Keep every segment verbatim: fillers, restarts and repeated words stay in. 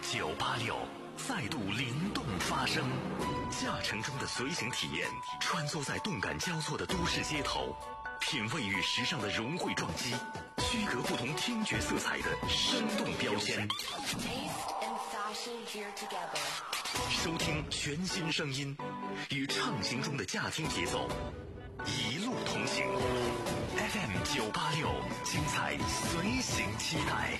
九八六再度灵动发声，驾乘中的随行体验，穿梭在动感交错的都市街头，品味与时尚的融汇撞击，区隔不同听觉色彩的生动标签。收听全新声音，与畅行中的驾听节奏，一路同行。F M 九八六，精彩随行期待。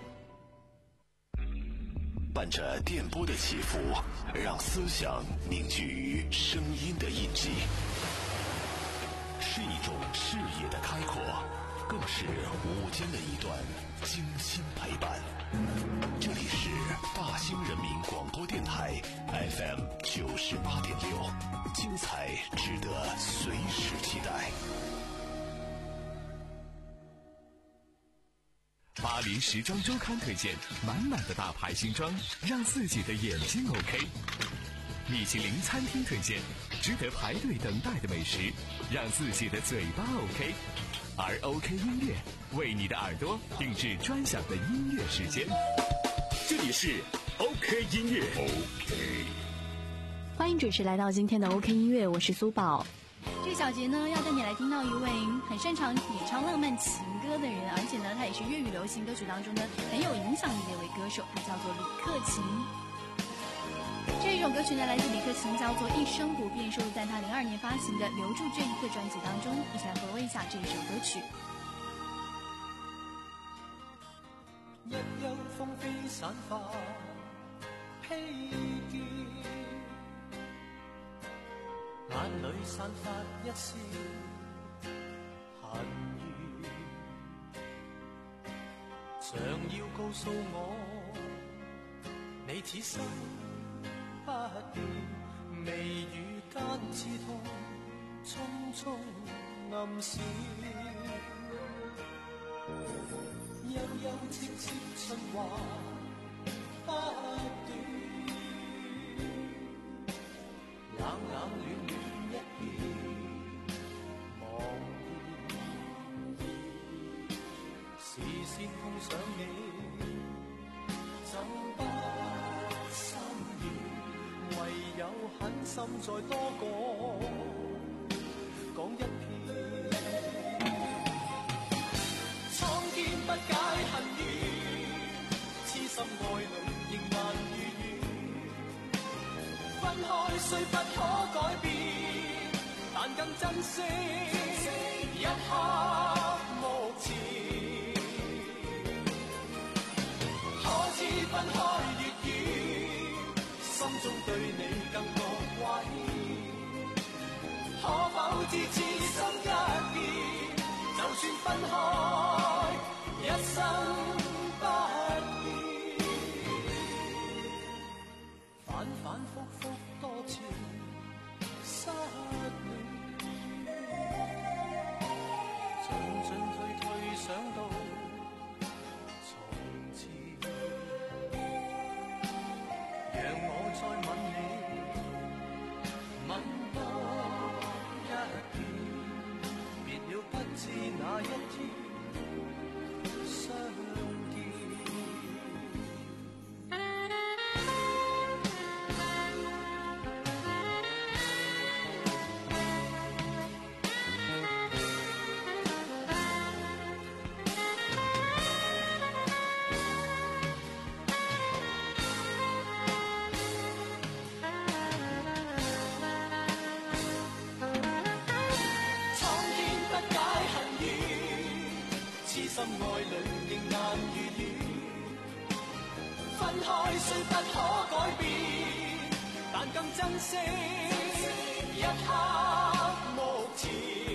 伴着电波的起伏，让思想凝聚于声音的印记，是一种视野的开阔，更是午间的一段精心陪伴。这里是大兴人民广播电台 F M 九十八点六，精彩值得随时期待。 巴黎时装周刊推荐满满的大牌新装，让自己的眼睛 OK。米其林餐厅推荐值得排队等待的美食，让自己的嘴巴 OK。而 OK 音乐为你的耳朵定制专享的音乐时间。这里是 OK 音乐 OK。 欢迎准时来到今天的 OK 音乐，我是苏宝。 这个小节呢，要带你来听到一位很擅长演唱浪漫情歌的人，而且呢，他也是粤语流行歌曲当中呢很有影响力的一位歌手，他叫做李克勤。这一首歌曲呢，来自李克勤，叫做《一生不变》，收录在他零二年发行的《留住这一刻》专辑当中。一起来回味一下这一首歌曲。 一休风飞散发披肩，眼里散發一絲恨怨，常要告訴我，你此生不變，眉宇間刺痛，匆匆暗閃，悠悠戚戚春華不斷，冷冷暖暖一片茫然，視線碰上你，怎不心軟？唯有狠心再多講講一遍，蒼天不解恨怨，痴心愛侶仍難如願。分開雖不可改變，但更珍惜一刻目前。可知分開越遠，心中對你更覺掛牽。可否知此心一變，就算分開，一生不變。反反复复多次失戀，進進退退想到從前，讓我再吻你，吻多一遍，別了不知哪一天相見。心愛侶仍難如願，分開雖不可改變，但更珍惜一刻目前。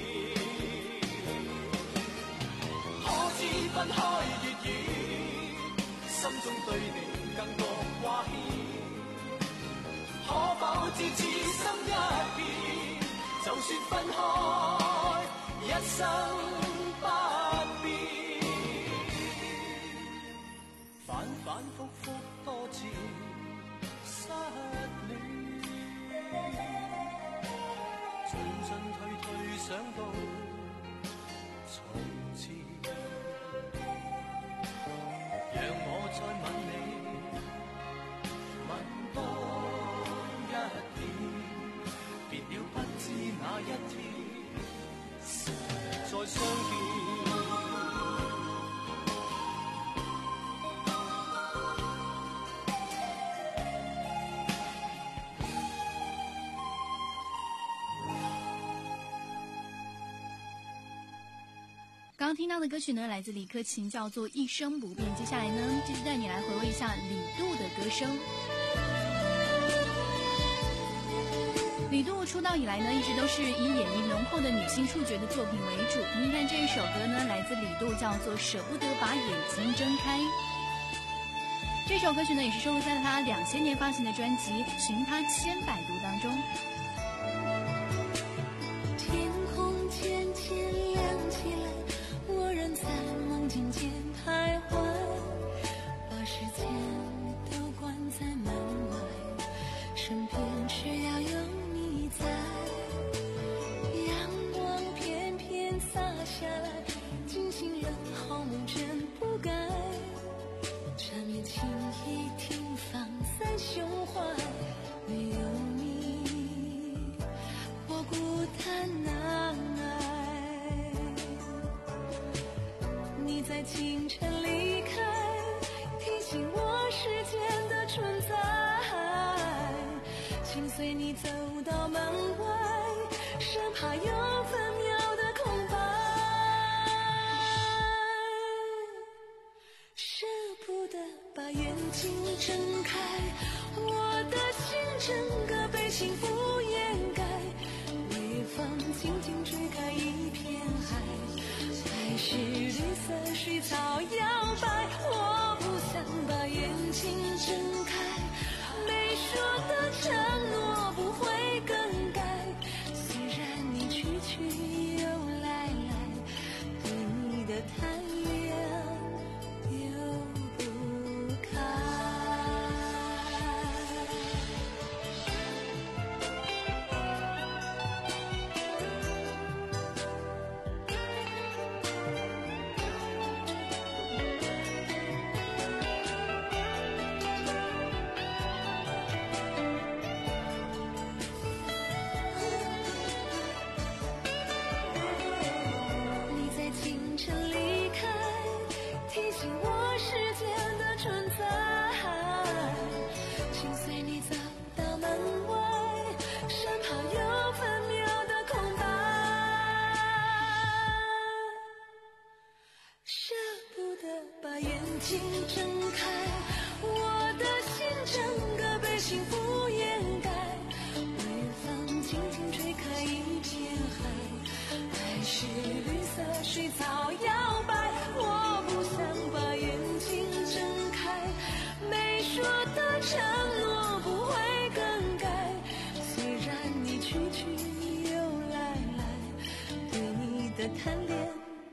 可知分開越遠，心中對你更覺掛牽。可否知此心一變，就算分開，一生不變。反反复复多次失戀，進進退退想到從前，讓我再吻你， 刚听到的歌曲呢，来自李克勤，叫做《一生不变》。接下来呢，继续带你来回味一下李杜的歌声。李杜出道以来呢，一直都是以演绎浓厚的女性触觉的作品为主。听听看这一首歌呢，来自李杜，叫做《舍不得把眼睛睁开》。这首歌曲呢，也是收录在他两千年发行的专辑《寻他千百度》当中。 天空渐渐亮起来，我仍在梦境间徘徊，把时间都关在门外，身边只要有你在。阳光片片洒下来，惊醒了好梦真不该，缠绵情意停放在胸怀，没有你我孤单难挨。你在清晨离开，提醒我时间的存在，心随你走到门外，生怕有分秒的空白，舍不得把眼睛睁开，我的心整个被幸福掩盖，微风轻轻吹开一片海，还是绿色水草摇摆，我不想把眼睛睁开，没说的承诺不会更改，虽然你去去又来来，对你的贪恋丢不开。你在清晨离开，提醒我时间的存在，心随你走到门外，生怕有分秒的空白，舍不得把眼睛睁开，我的心整个被幸福掩盖，微风轻轻吹开一片海，还是绿色水草摇摆，我不想把眼睛睁开，没说的承诺不会更改，虽然你去去又来来，对你的贪恋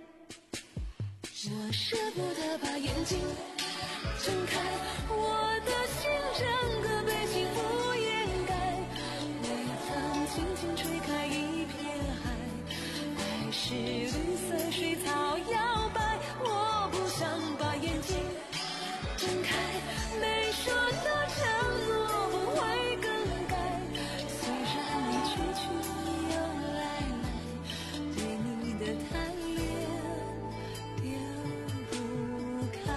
我舍不得把眼睛睁开，我的心整个被幸福掩盖，微风轻轻吹开一片海，还是绿色水草摇摆，我不想把眼睛睁开，没说的承诺不会更改，虽然你去去又来来，对你的贪恋丢不开。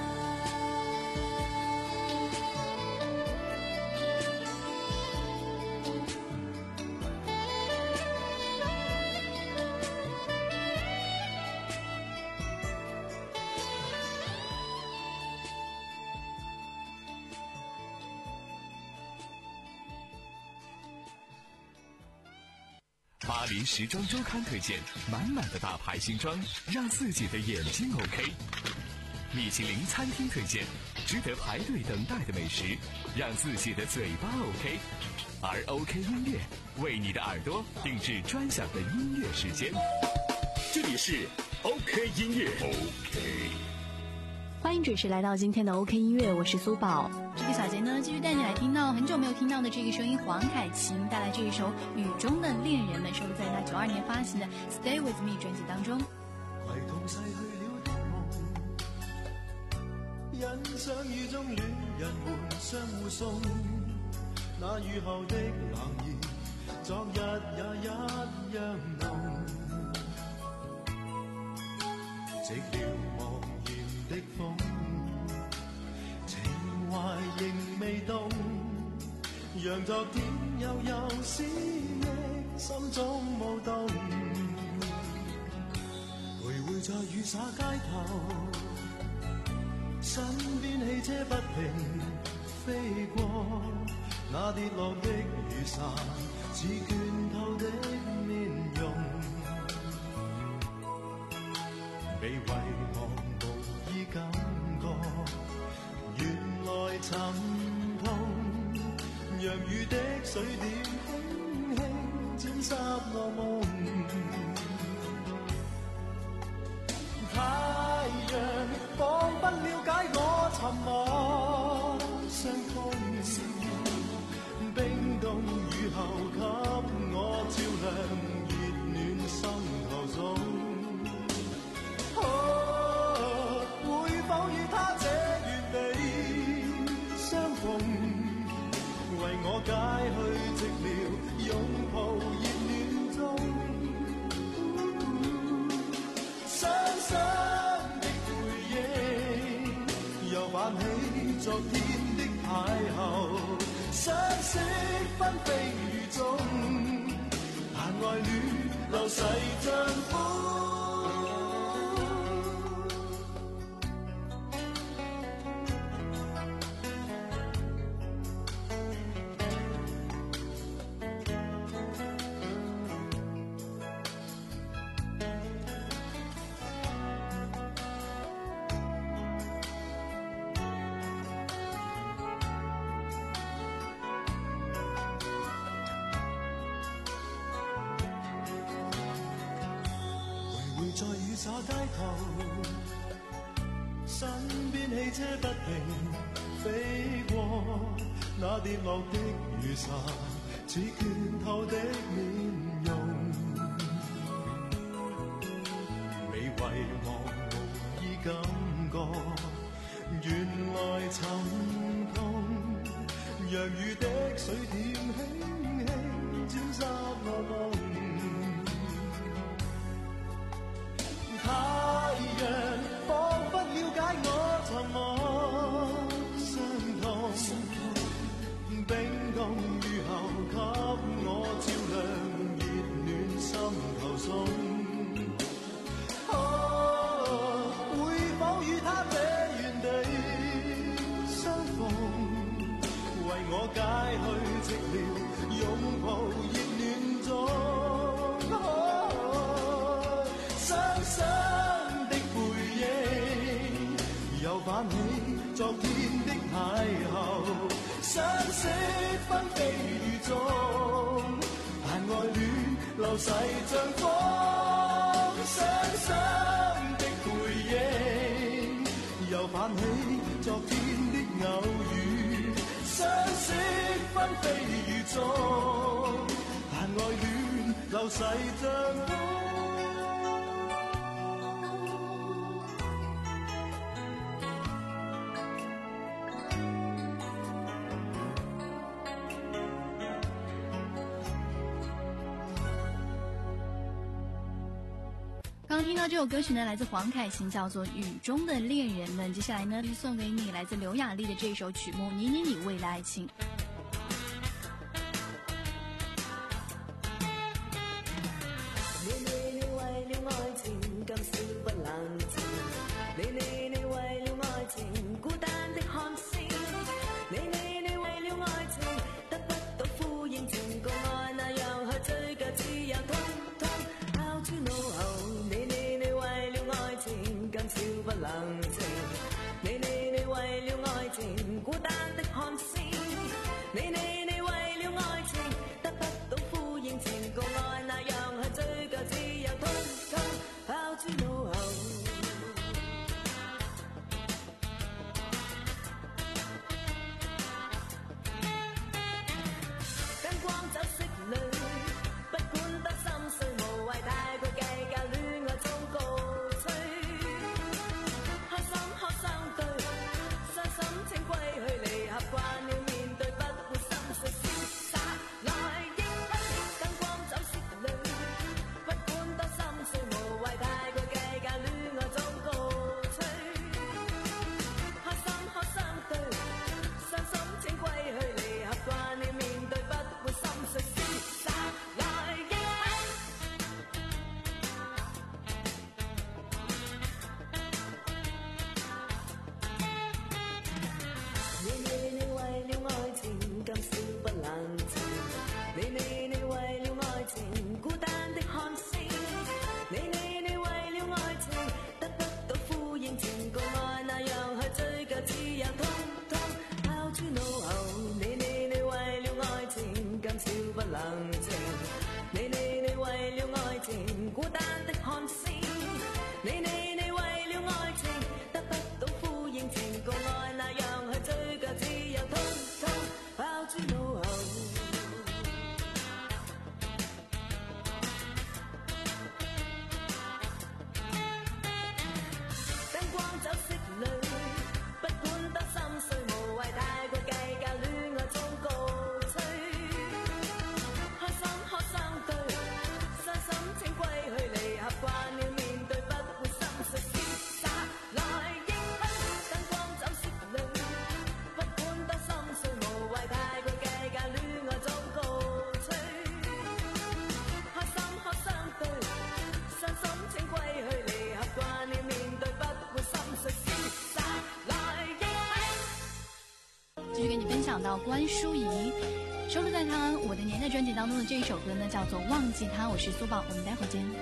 巴黎时装周刊推荐满满的大牌新装，让自己的眼睛 OK。米其林餐厅推荐值得排队等待的美食，让自己的嘴巴 OK。而 OK 音乐为你的耳朵定制专享的音乐时间。 这里是 OK 音乐 OK。 欢迎准时来到今天的 OK 音乐，我是苏宝。 这个小节呢，继续带你来听到很久没有听到的这个声音，黄凯芹带来这一首《雨中的恋人们》，收录在他九二年发行的《Stay With Me》专辑当中。 唯同逝去了的夢，欣賞雨中戀人們相互送，那雨後的冷意，昨日也一樣濃。寂寥茫然的風，情懷仍未動，讓昨天悠悠思憶心中舞動。徘徊在在雨灑街頭，身邊汽車不停飛過，那跌落的雨傘似倦透的面容，被遺忘無意感覺，原來沉痛，讓雨的水點輕輕沾濕我夢。太陽仿不了解我沉默傷痛，冰凍雨後給我照亮熱暖心頭中。哦，會否與他這原地相逢，為我解去寂寥，擁抱熱暖中。傷心的回憶又泛起昨天的邂逅，相識紛飛雨中，但愛戀流逝像風。在雨灑街頭，身邊汽車不停飛過，那跌落的雨傘似倦透的面容，未遺忘無意感覺，原來沉痛，讓雨的水點輕輕沾濕我夢。太陽彷彿了解我沉默傷痛，冰凍雨後給我照亮熱暖心頭中。哦，會否與他這原地相逢，為我解去寂寥，擁抱熱暖中。傷的回憶又泛起昨天的邂逅，相識紛飛雨中，但愛戀流逝像風。傷心的回憶又泛起昨天的偶遇，相識紛飛雨中，但愛戀流逝像風。 刚刚听到这首歌曲呢，来自黄凯芹，叫做《雨中的恋人们》。接下来呢，送给你来自刘雅丽的这首曲目《你你你为了爱情》。 你你你為了愛情今宵不冷靜，你你你為了愛情孤單的看星，你你你為了愛情得不到呼應，情共愛那樣去追究，只有通通拋諸腦後。你你你為了愛情今宵不冷靜，你你你為了愛情孤單的看星，你你你為了愛情得不到呼應，情共愛那樣去追究，只有通通拋諸腦後。燈光走色裏，不管得心碎，無謂太過計較，戀愛中告吹。開心可相對，傷心請歸去，離合慣了面對，不會心冷靜。你你你為了愛情孤單的看星，你你你為了愛情得不到呼應，情共愛那樣去追究，只有通通拋諸腦後。燈光酒色裏，不管多心碎，無謂太過計較，戀愛中告吹。開心可相對，傷心請歸去，離合慣了面對，不會心碎，瀟灑來應許。燈光酒色裏，不管多心碎，無謂太過計較，戀愛中告吹。開心可相對，傷心請歸去，離合慣了面對，不會心碎，瀟灑來應許。 继续给你分享到关淑怡收录在她《我的年代》专辑当中的这一首歌呢，叫做《忘记他》。我是苏宝，我们待会儿见。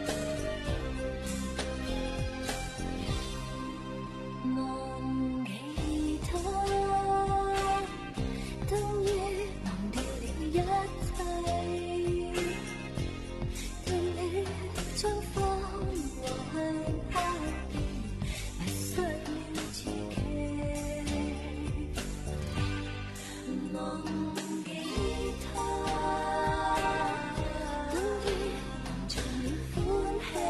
忘記他，等於忘掉了一切，等你將荒和黑迷失了自己。忘記他，等於忘盡了歡喜，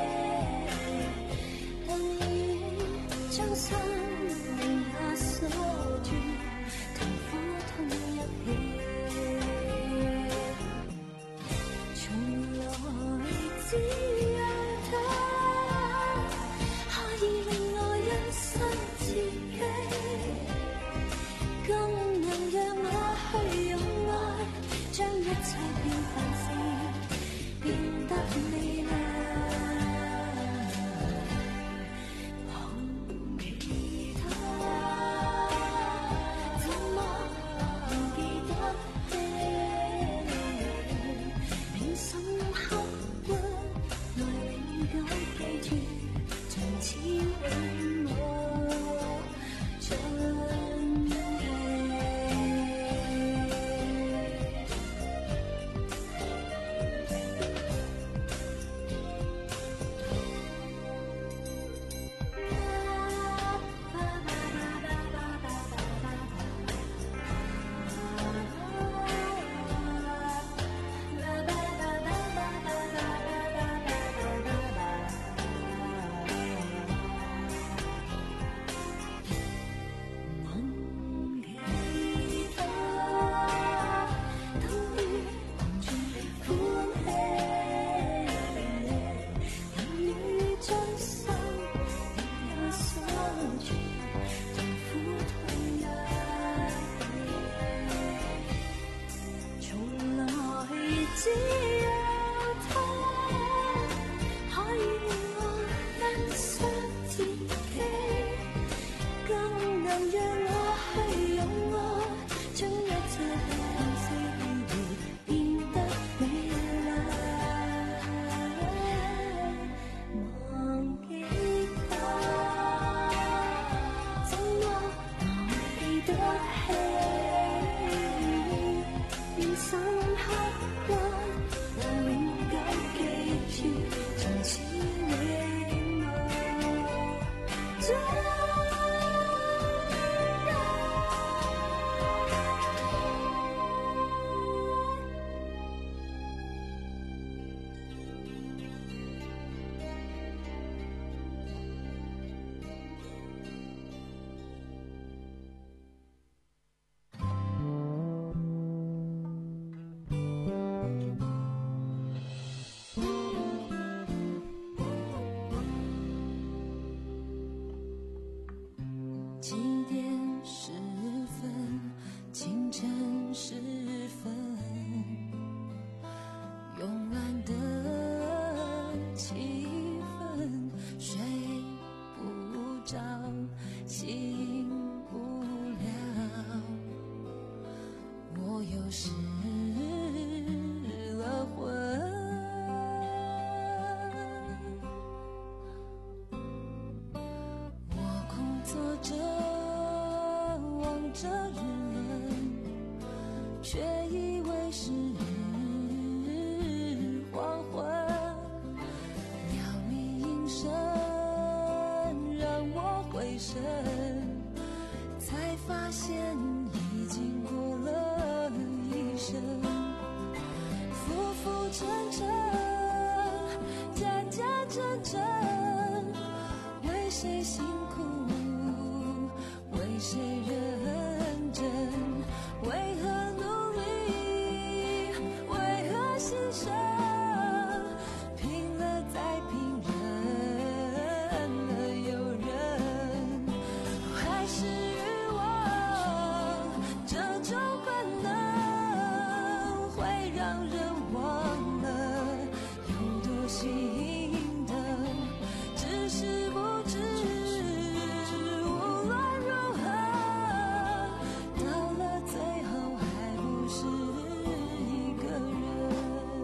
等於將生命也鎖住，痛苦痛一起。從來只有他可以令我欣賞自己，更能讓我去用愛，將一切變凡事變得美麗。忘記他，怎麼忘記得起？銘心刻骨，來永久記住，從此永無盡期。只有他可以令我欣賞自己，更能讓我去用愛，將一切變凡事變得美麗。忘記他，怎麼忘記得起？變深刻骨，我永久記住，從此永無盡期。几点十分，清晨时分，慵懒的气氛，睡不着，醒不了，我又失了魂。我空坐着望着人，却以为是人。 现已经过了一生，浮浮沉沉，假假真真，为谁辛苦，为谁认真，为何努力，为何牺牲，拼了再拼，忍了又忍，还是欲望这种本能会让人忘了有多心疼，只是不知无论如何，到了最后还不是一个人。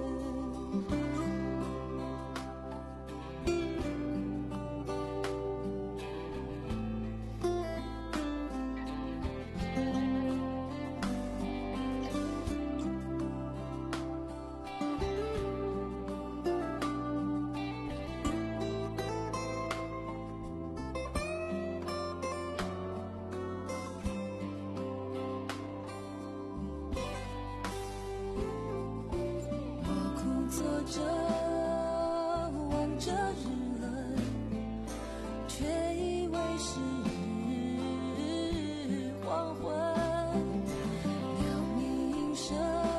我苦坐着望着日落，却以为是黄昏，鸟鸣声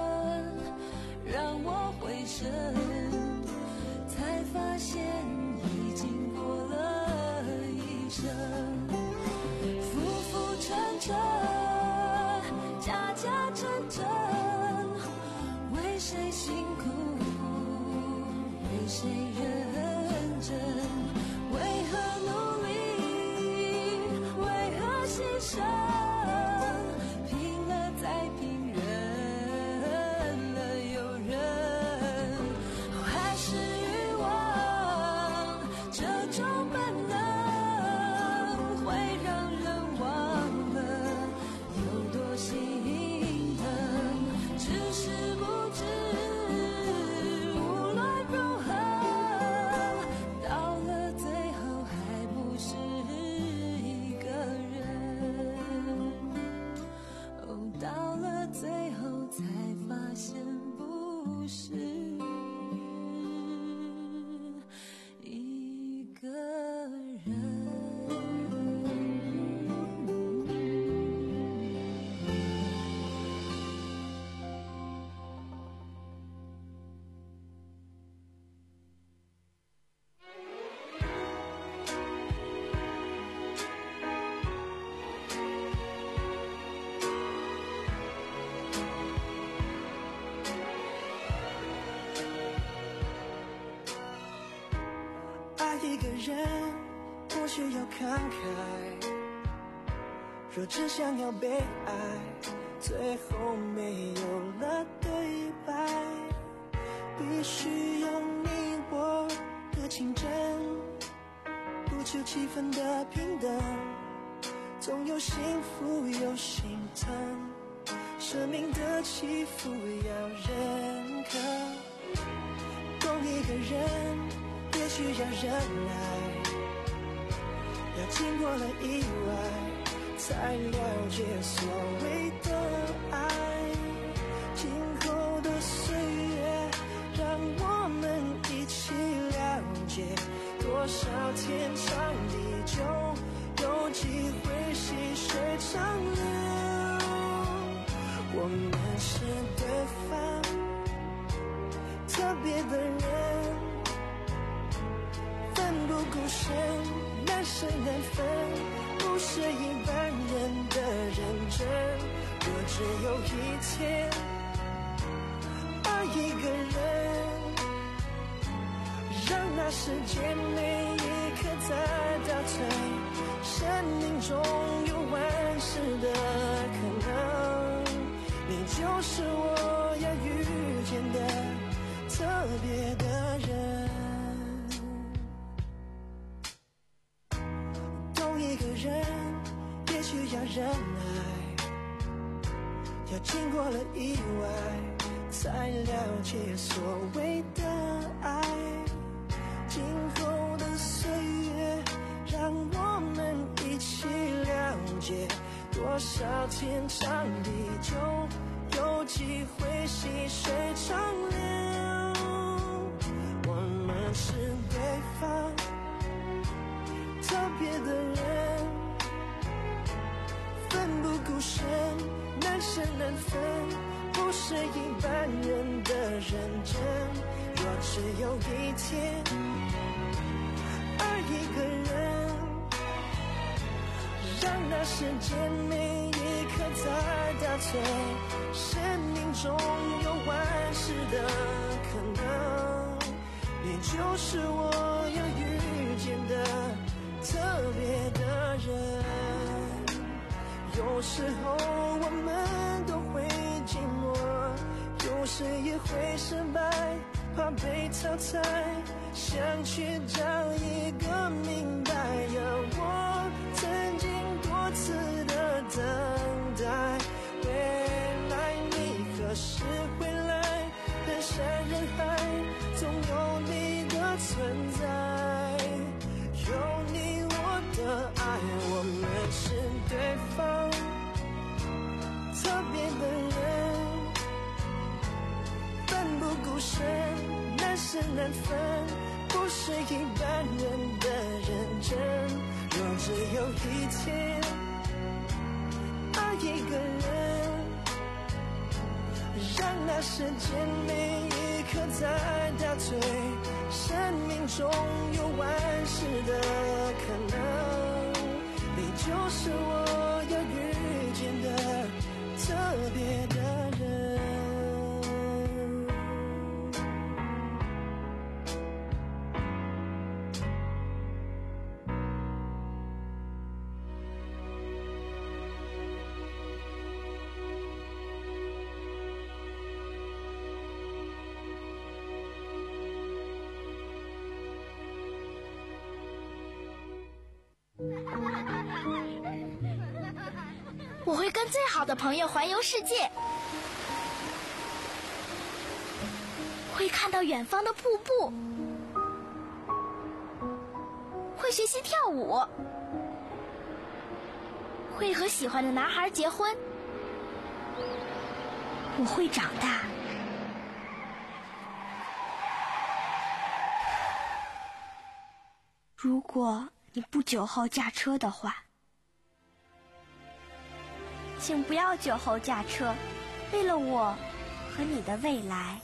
让我回神，才发现已经过了一生，浮浮沉沉，假假真真，为谁辛苦，为谁认真，为何努力，为何牺牲，拼了再拼，忍了又忍，还是欲望这种本能会让人忘了有多心疼，只是不知无论如何，到了最后还不是一个人。哦，到了最后才发现不是一个人。 爱一个人不需要慷慨，若只想要被爱，最后没有了对白，必须有你我的情真，不求气氛的平等，总有幸福有心疼，生命的起伏要认可，懂一个人也需要忍耐，要经过了意外，才了解所谓的爱。今后的岁月，让我们一起了解，多少天长地久，有机会细水长流。我们是对方特别的人，奋不顾身，难舍难分，不是一般人的认真。若只有一天爱一个人，让那时间每一刻在倒退，生命中有万事的可能，你就是我要遇见的特别的人。懂一个人也需要忍耐，要经过了意外，才了解所谓的爱。今后的岁月，让我们一起了解，多多少天长地久，有机会细水长流。我们是对方特别的人，奋不顾身，难舍难分，不是一般人的认真。若只有一天爱一个人，让那时间每一刻在倒退，生命中有万事的可能，你就是我要遇见的特别的人。有时候我们都会寂寞，有时也会失败，怕被淘汰，想去找一个明白。我曾经多次的等待，未来你何时回来？人山人海，总有你的存在，有你我的爱，我们是对方特别的人，奋不顾身，难舍难分，不是一般人的认真。若只有一天爱一个人，让那时间每一刻在倒退，生命中有万事的可能，你就是我要遇见的特别的人。 我会跟最好的朋友环游世界，会看到远方的瀑布，会学习跳舞，会和喜欢的男孩结婚。我会长大。如果你不酒后驾车的话，请不要酒后驾车，为了我和你的未来。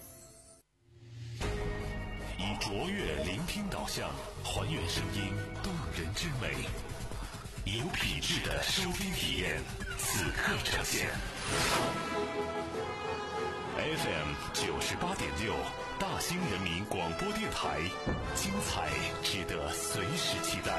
以卓越聆听导向，还原声音动人之美，有品质的收听体验，此刻呈现。F M 九十八点六，大兴人民广播电台，精彩值得随时期待。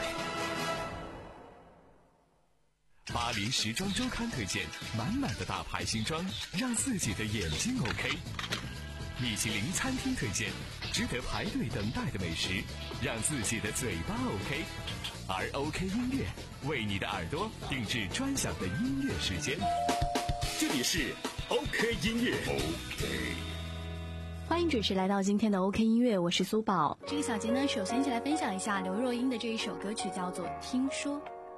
巴黎时装周刊推荐满满的大牌新装，让自己的眼睛 OK。米其林餐厅推荐值得排队等待的美食，让自己的嘴巴 OK。而 OK 音乐为你的耳朵定制专享的音乐时间。这里是 OK 音乐 OK。 欢迎准时来到今天的 OK 音乐，我是苏宝。 这个小节呢，首先一起来分享一下刘若英的这一首歌曲，叫做《听说》。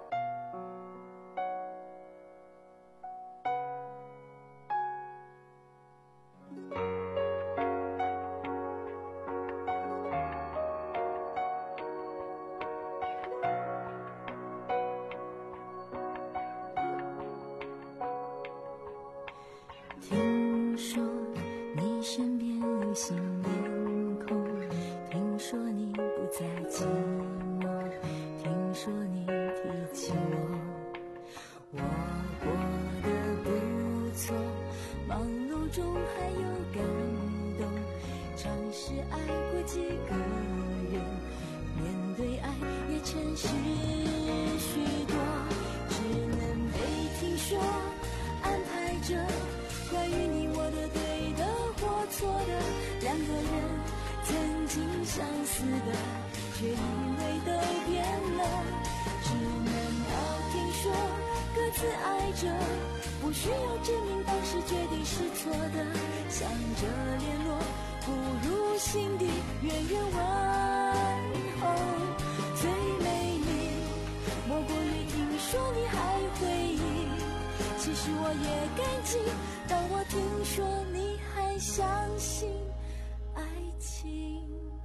听说你身边有新面孔，听说你不再寂寞，听说你提起我，我过得不错，忙碌中还有感动，尝试爱过几个人，面对爱也诚实许多，只能被听说安排着关于你我的对的或错的，两个人曾经相似的，却以为都变了，只能靠听说各自爱着，不需要证明当时决定是错的，想着联络不如心底远远问候，最美丽莫过于听说你还回忆其实我也感激，当我听说你还相信爱情。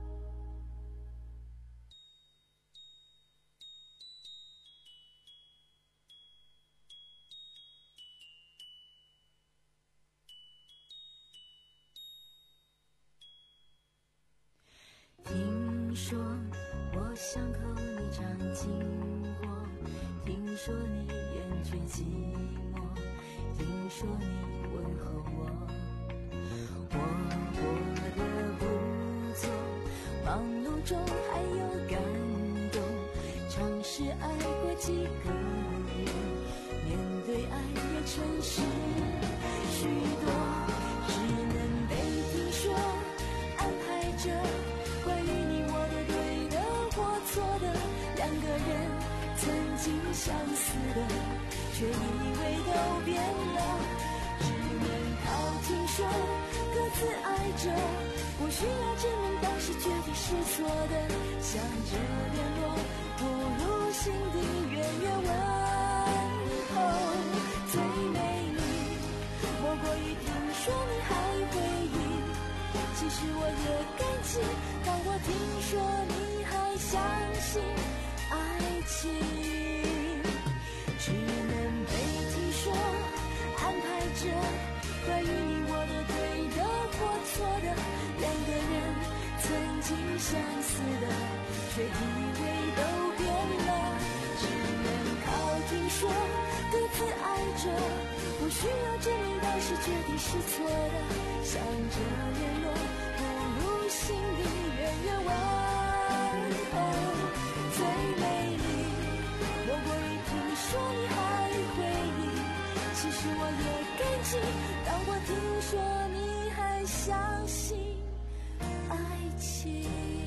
听说我巷口你常经过，听说你厌倦寂寞，听说你问候我，我过得不错，忙碌中还有感动，尝试爱过几个人，面对爱也诚实许多，只能被听说安排着关于你我的对的或错的，两个人曾经相似的，却以为都变了，只能靠听说各自爱着，不需要证明当时决定是错的，想着联络不如心底远远问候，最美丽莫过于听说你还回忆，其实我也感激，当我听说你还相信爱情，只能被听说安排着关于你我的对的或错的，两个人曾经相似的，却以为都变了，只能靠听说各自爱着，不需要证明当时决定是错的，想着联络不如心里远远问候，最美丽莫过于听说你还回忆，其实我也感激，当我听说你还相信爱情。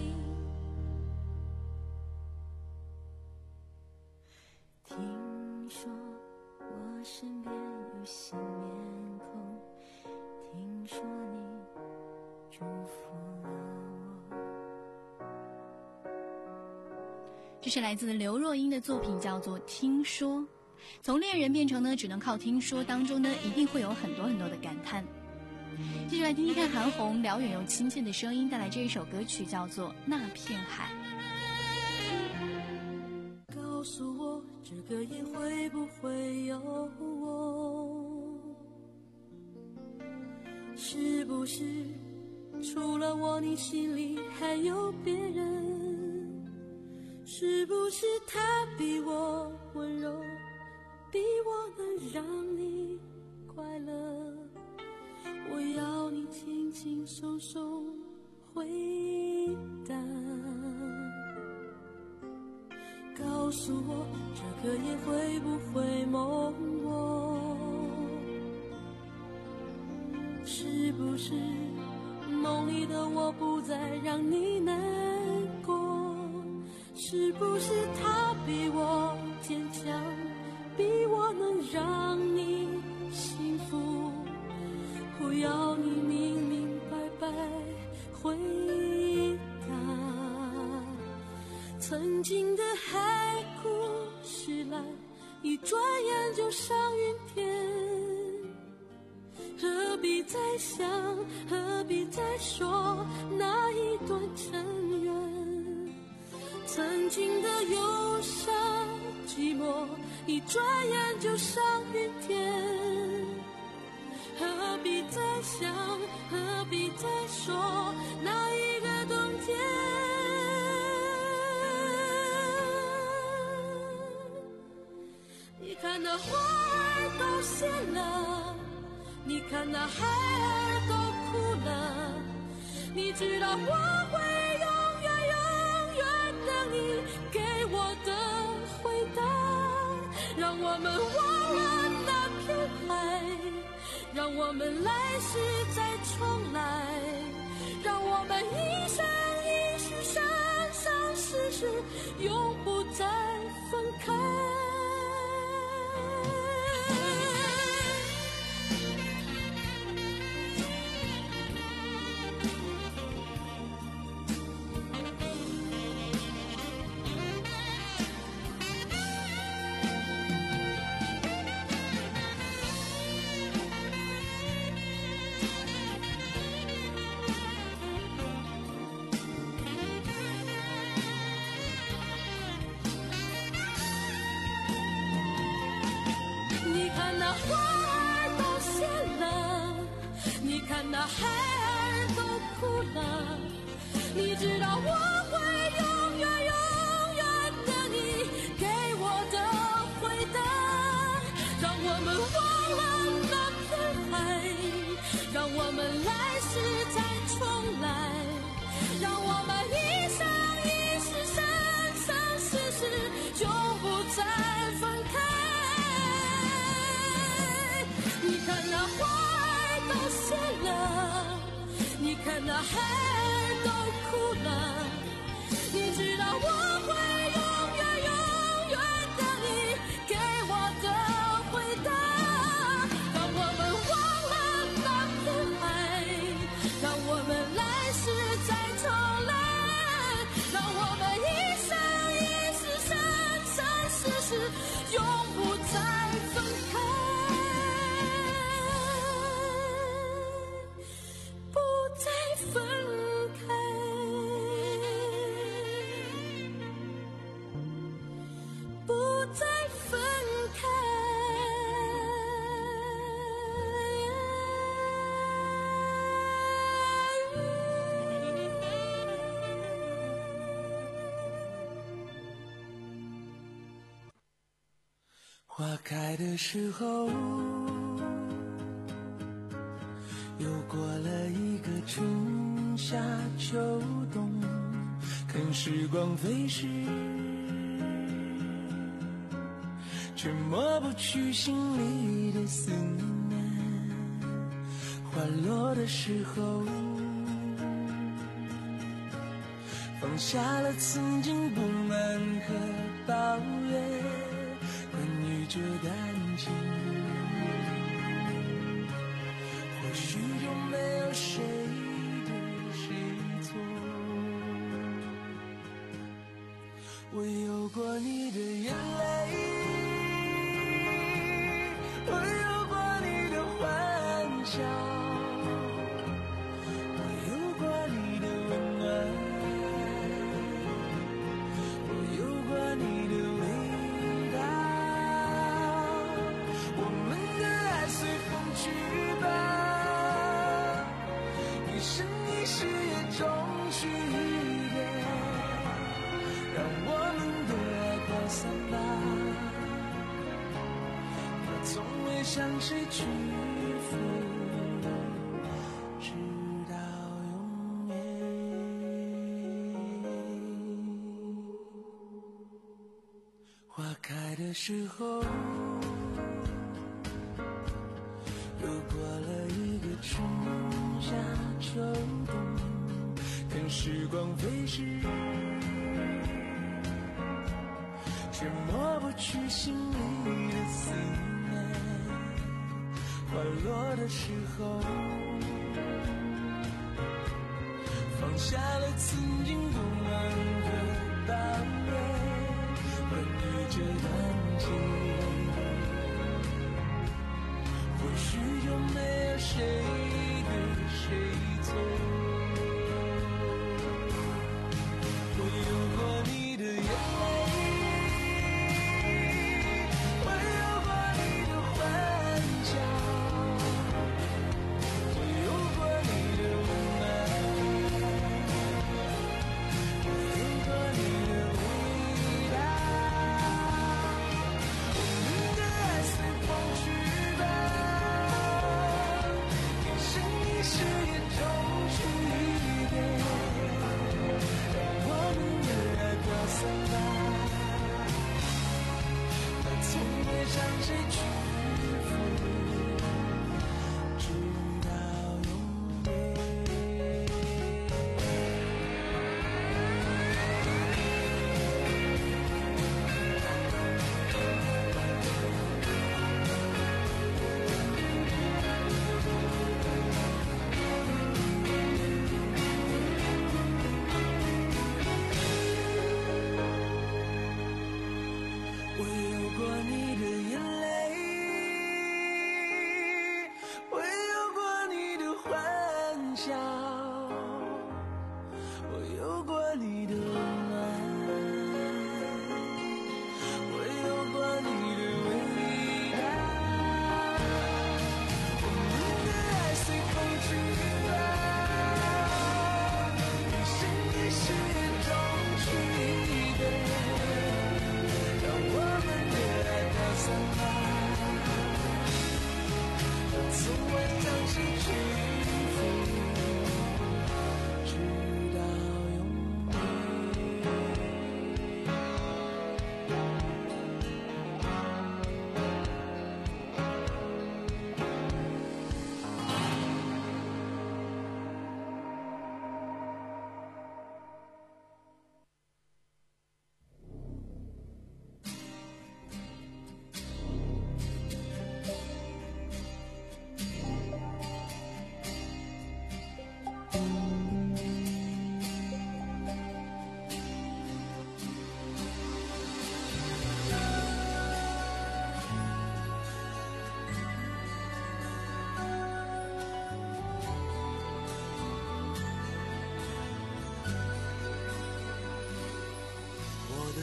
听说我身边有新面孔，听说你祝福了我。 这是来自刘若英的作品，叫做《听说》。从恋人变成呢只能靠听说当中呢，一定会有很多很多的感叹。继续来听听看韩红辽远又亲切的声音带来这一首歌曲，叫做《那片海》。 告诉我这个夜会不会有我，是不是除了我你心里还有别人，是不是他比我温柔，比我能让你快乐，我要你轻轻松松回答，告诉我这个夜会不会梦我，是不是梦里的我不再让你难过，是不是他比我坚强，比我能让你幸福，我要你明明白白回答，曾经的海枯石烂，一转眼就上云天，何必再想，何必再说那一段尘缘，曾经的忧伤寂寞，一转眼就上云天，何必再想，何必再说那一个冬天，你看那花儿都谢了，你看那海儿都哭了，你知道我会永远永远等你给我的回答，让我们忘了那片海，让我们来世再重来，让我们一生一世生生世世永不再分开。 到海岸都哭了，你知道我会永远永远等你给我的回答，让我们忘了那片海，让我们来世再重来，让我们一生一世生生世世永不再分开。你看那花都谢了，你看那海都哭了，你知道我会永远永远等你给我的回答，让我们忘了那片海，让我们来世再重来，让我们一生一世生生世世永不再分开，不再分开，不再分开。 花开的时候，又过了一个春夏秋冬，看时光飞逝，却抹不去心里的思念。花落的时候，放下了曾经不满和抱怨，这感情或许就没有谁对谁错，我有过你的眼泪，我有过你的欢笑，我有过你的温暖，我有过你的味道，随风去吧，一生一世也终须一别，让我们的爱扩散吧，它从未向谁屈服，直到永远。花开的时候，又过了一个春夏秋冬，看时光飞逝，却抹不去心里的思念。花落的时候，放下了曾经不安和抱怨，关于这段情，或许就没有谁对谁错。我有过你的眼泪，我有过你的欢笑，我有过你的温暖，我有过你的味道。我们的爱随风去吧，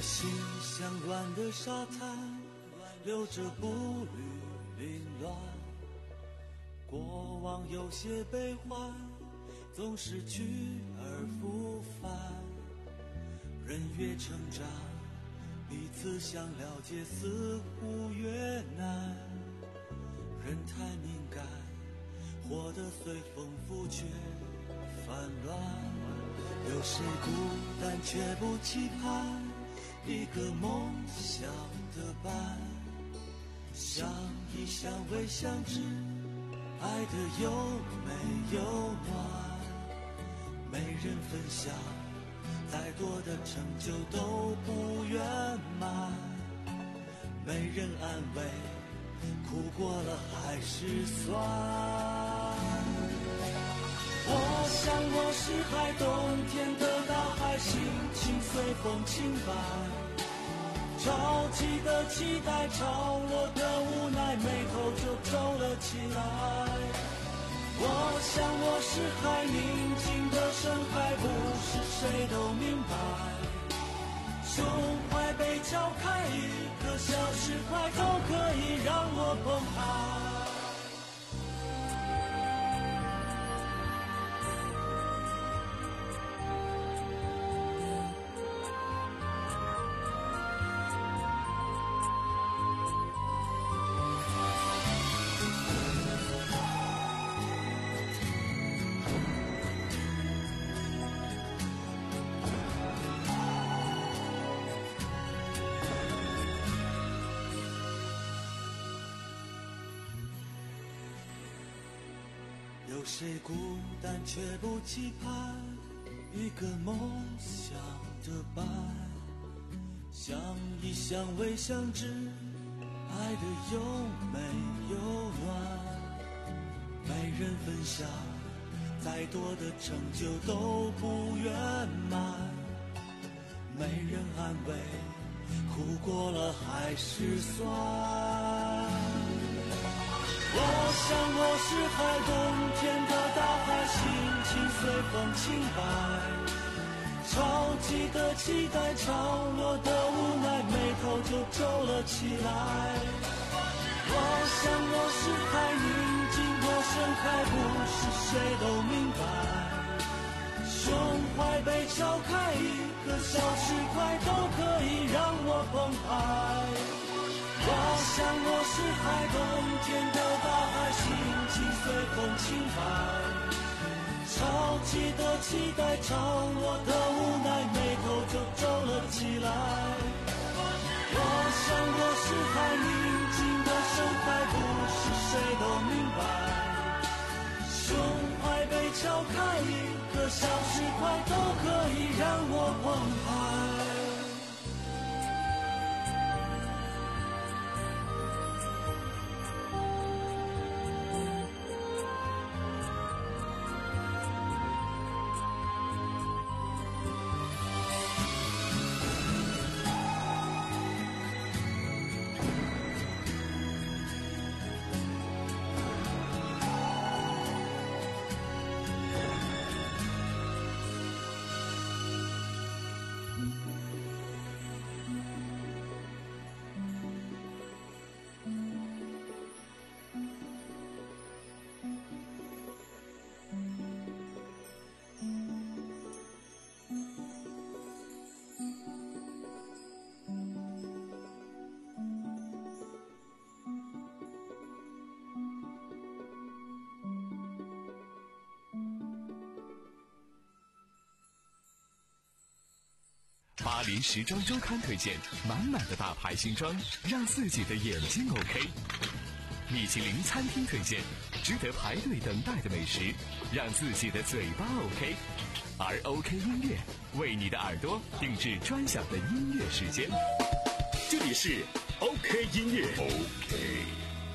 心像软的沙滩，留着步履凌乱。过往有些悲欢，总是去而复返。人越成长，彼此想了解似乎越难。人太敏感，活得随风拂却烦乱。有谁孤单却不期盼一个梦想的伴？相依相偎相知，爱的有没有暖？没人分享，再多的成就都不圆满。没人安慰，哭过了还是酸。我想我是海，冬天的大海，心情随风轻摆。着急的期待，潮落的无奈，眉头就皱了起来。我想我是海，宁静的深海，不是谁都明白。胸怀被敲开，一颗小石块都可以让我澎湃。有谁孤单却不期盼一个梦想的伴？相依相偎相知，爱的有没有暖？没人分享，再多的成就都不圆满。没人安慰，哭过了还是酸。我想我是海，冬天的大海，心情随风轻摆。着急的期待，潮落的无奈，眉头就皱了起来。我想我是海，宁静的深海，不是谁都明白。胸怀被敲开，一颗小石块都可以让我澎湃。我想我是海，冬天的大海，心情随风轻摆。着急的期待，潮落的无奈，眉头就皱了起来。我想我是海，宁静的深海，不是谁都明白。胸怀被敲开，一颗小石块都可以让我澎湃。 巴黎时装周刊推荐满满的大牌新装，让自己的眼睛 OK。米其林餐厅推荐值得排队等待的美食，让自己的嘴巴 OK。而 OK 音乐为你的耳朵定制专享的音乐时间。 这里是 OK 音乐 OK。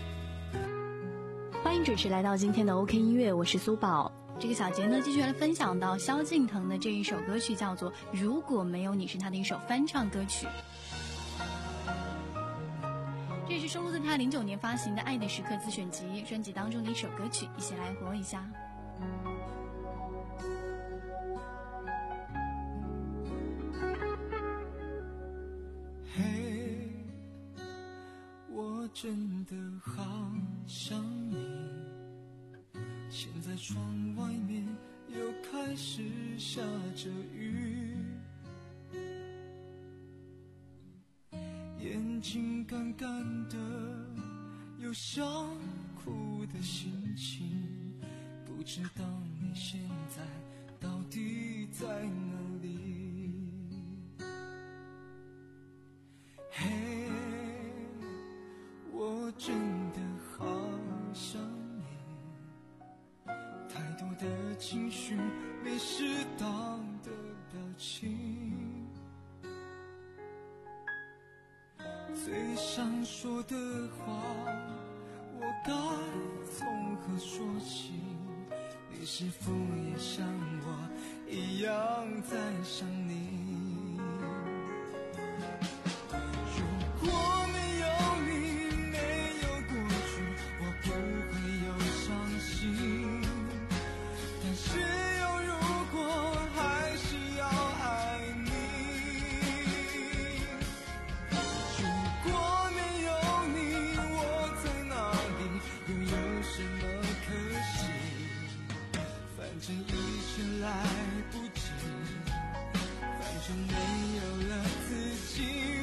欢迎准时来到今天的 OK 音乐，我是苏宝。 这个小节呢，继续来分享到萧敬腾的这一首歌曲，叫做《如果没有你》，是他的一首翻唱歌曲。这也是收录在他零九年发行的《爱的时刻》自选集专辑当中的一首歌曲，一起来活一下。 真的好想你，现在窗外面又开始下着雨，眼睛干干的，有想哭的心情，不知道你现在到底在哪里。嘿，我真的好想你，太多的情绪没适当的表情，最想说的话我该从何说起，你是否也像我一样在想你？如果没有你，没有过去，我不会有伤心，但是有如果还是要爱你。如果没有你，我在哪里，又有什么可惜？反正一切来不及，反正没有了自己。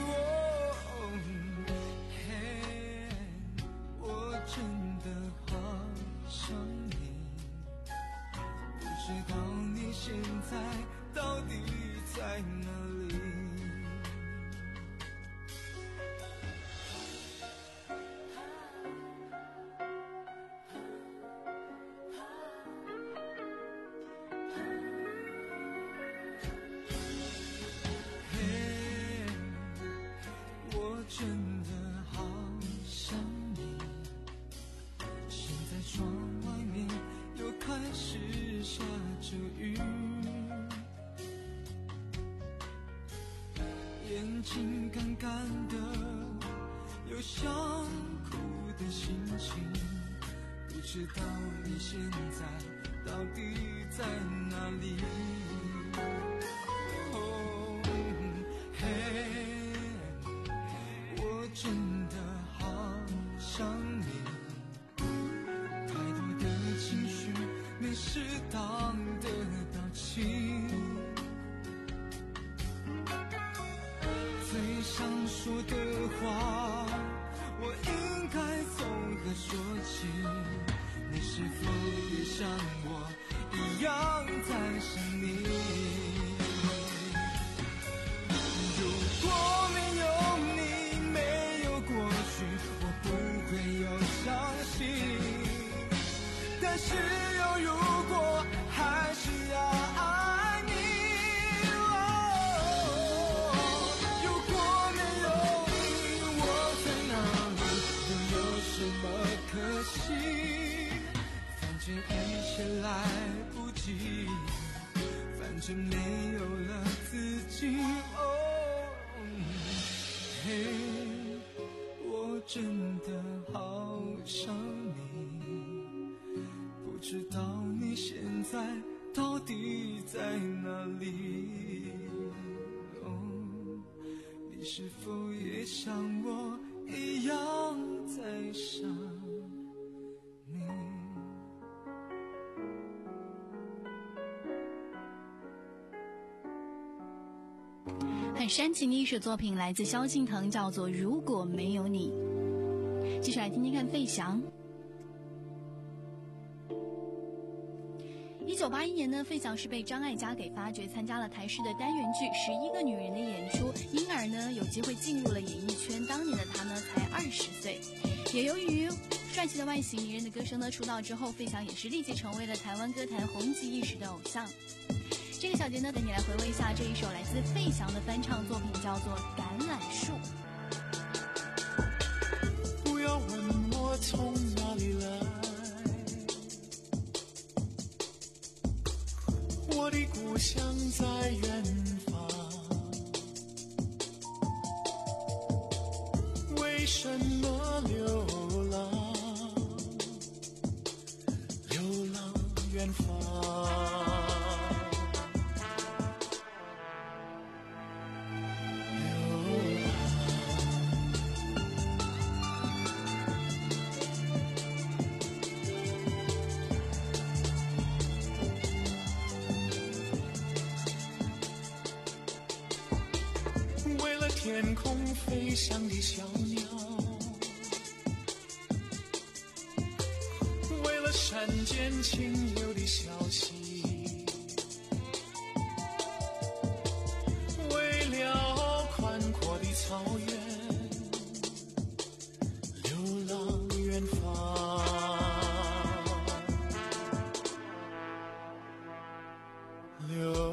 真的好想你，不知道你现在到底在哪里。嘿，我真的好想你，窗外面又开始下着雨，眼睛干干的，有想哭的心情，不知道你现在到底在哪里。哦，嘿，我真的好想你，情绪没适当的表情，最想说的话我应该从何说起？你是否也像我一样在想你？如果没有你，没有过去，我不会有伤心，但是有如果还是要爱你。哦，如果没有你，我在哪里，又有什么可惜？反正一切来不及，反正没有了自己。哦，嘿，我真的好想你，不知道你现在到底在哪里？哦，你是否也像我一样在想你？ 很煽情的一首作品，来自萧敬腾，叫做《如果没有你》。继续来听听看费翔。一九八一年呢，费翔是被张艾嘉给发掘，参加了台视的单元剧《十一个女人》的演出，因而呢有机会进入了演艺圈。当年的他呢才二十岁，也由于帅气的外形、迷人的歌声呢，出道之后，费翔也是立即成为了台湾歌坛红极一时的偶像。这个小节呢，等你来回味一下这一首来自费翔的翻唱作品，叫做《橄榄树》。 不要问我从哪里来，我的故乡在远方，为什么流浪，流浪远方？流浪天空飞翔的小鸟，为了山间清流的小溪，为了宽阔的草原，流浪远方。流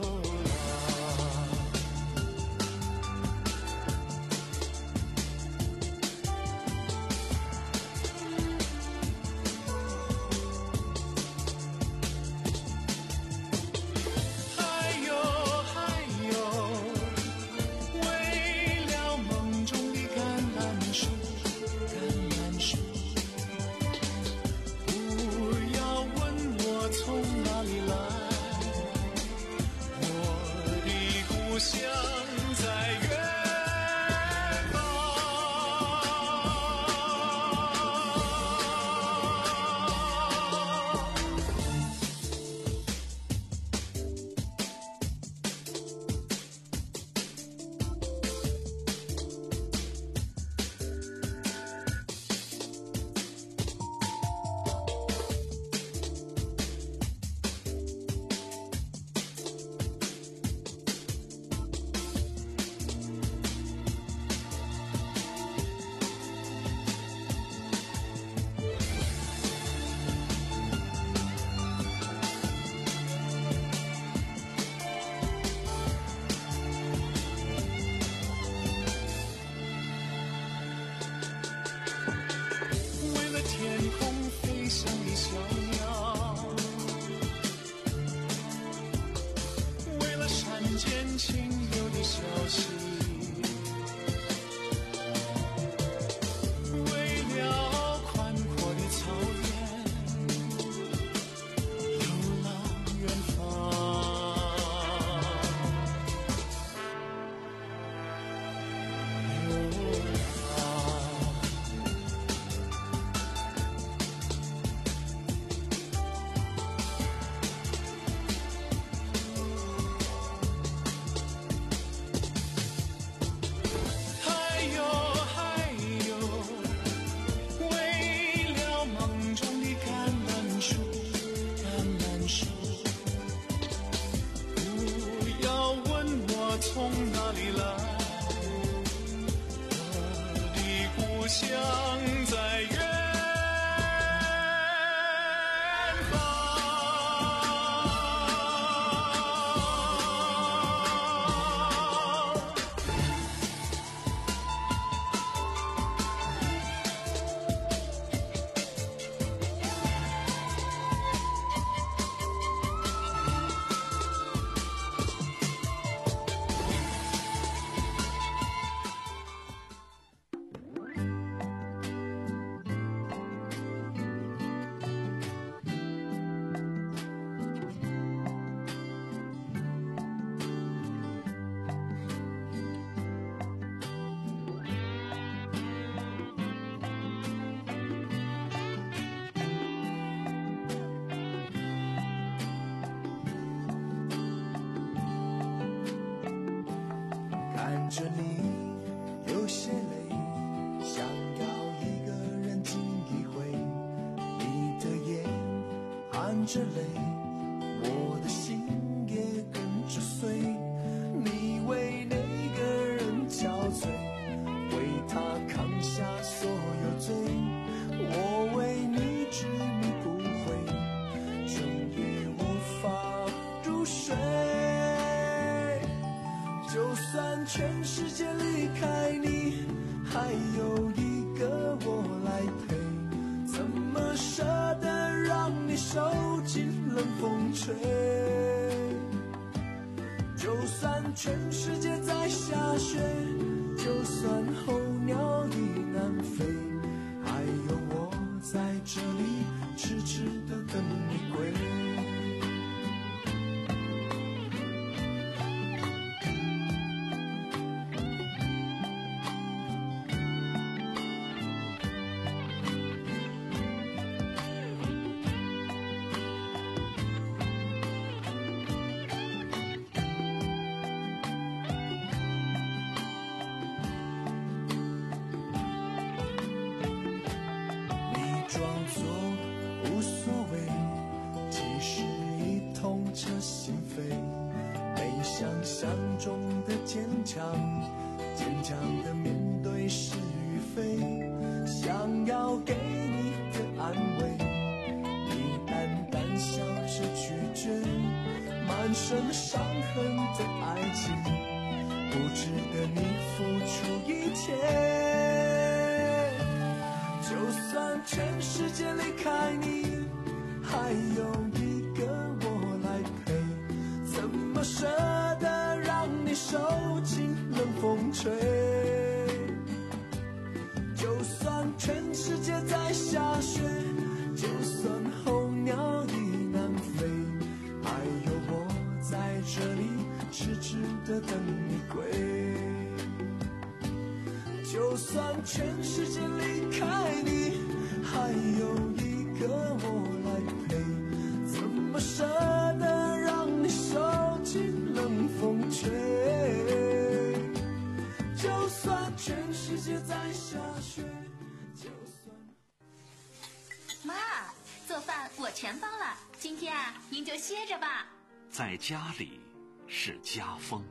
着你流些泪，想要一个人静一回，你的眼含着泪，我的心也跟着碎，你为那个人憔悴，为他扛下所有罪，我为你执迷不悔，整夜无法入睡。就算全世界离开你，还有一个我来陪，怎么舍得让你受尽冷风吹？就算全世界在下雪，就算候鸟已南飞，还有我在这里痴痴地等你归。 无所谓，其实已痛彻心扉，没想象中的坚强，坚强的面对是与非，想要给你的安慰，你淡淡笑着拒绝，满身伤痕的爱情，不值得你付出一切。就算全世界离开你，还有一个我来陪，怎么舍得让你受尽冷风吹？就算全世界在下雪，就算候鸟已南飞，还有我在这里痴痴地等你归。就算全世界离开你，还有一个我来陪，怎么舍得让你受尽冷风吹？就算全世界在下雪，就算…… 妈，做饭我全包了，今天啊，您就歇着吧。 在家里是家风。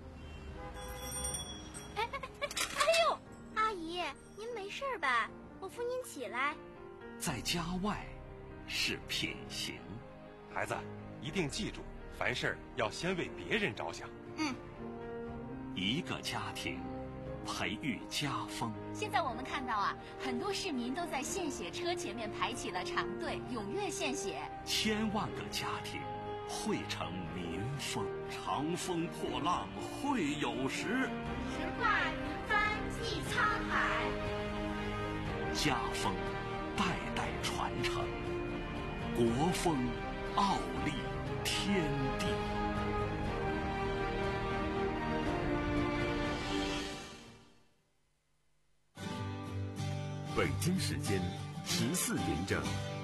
哎哎哎哎呦！阿姨，您没事吧？我扶您起来。 在家外是品行。 孩子，一定记住，凡事要先为别人着想。 嗯。 一个家庭培育家风。 现在我们看到啊，很多市民都在献血车前面排起了长队，踊跃献血。 千万个家庭汇成民风。长风破浪会有时， 直挂云帆济沧海。 家风代代传承，国风傲立天地。 北京时间十四点整。